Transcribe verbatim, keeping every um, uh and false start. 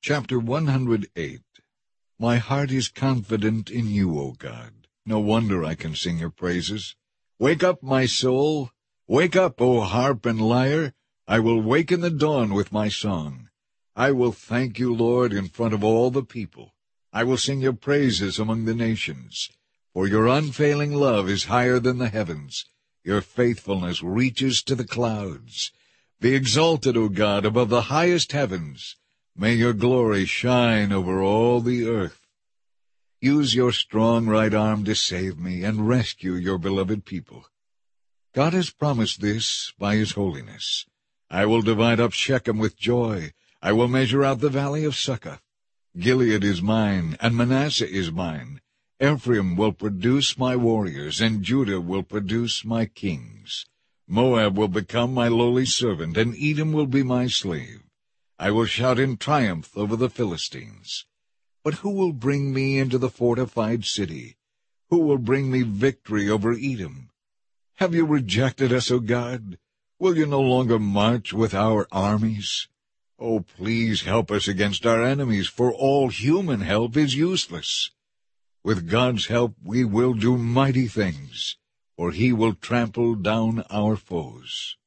Chapter one hundred eight. My heart is confident in you, O God. No wonder I can sing your praises. Wake up, my soul. Wake up, O harp and lyre. I will waken the dawn with my song. I will thank you, Lord, in front of all the people. I will sing your praises among the nations. For your unfailing love is higher than the heavens. Your faithfulness reaches to the clouds. Be exalted, O God, above the highest heavens. May your glory shine over all the earth. Use your strong right arm to save me and rescue your beloved people. God has promised this by his holiness. I will divide up Shechem with joy. I will measure out the valley of Succoth. Gilead is mine, and Manasseh is mine. Ephraim will produce my warriors, and Judah will produce my kings. Moab will become my lowly servant, and Edom will be my slave. I will shout in triumph over the Philistines. But who will bring me into the fortified city? Who will bring me victory over Edom? Have you rejected us, O God? Will you no longer march with our armies? Oh, please help us against our enemies, for all human help is useless. With God's help we will do mighty things, for he will trample down our foes.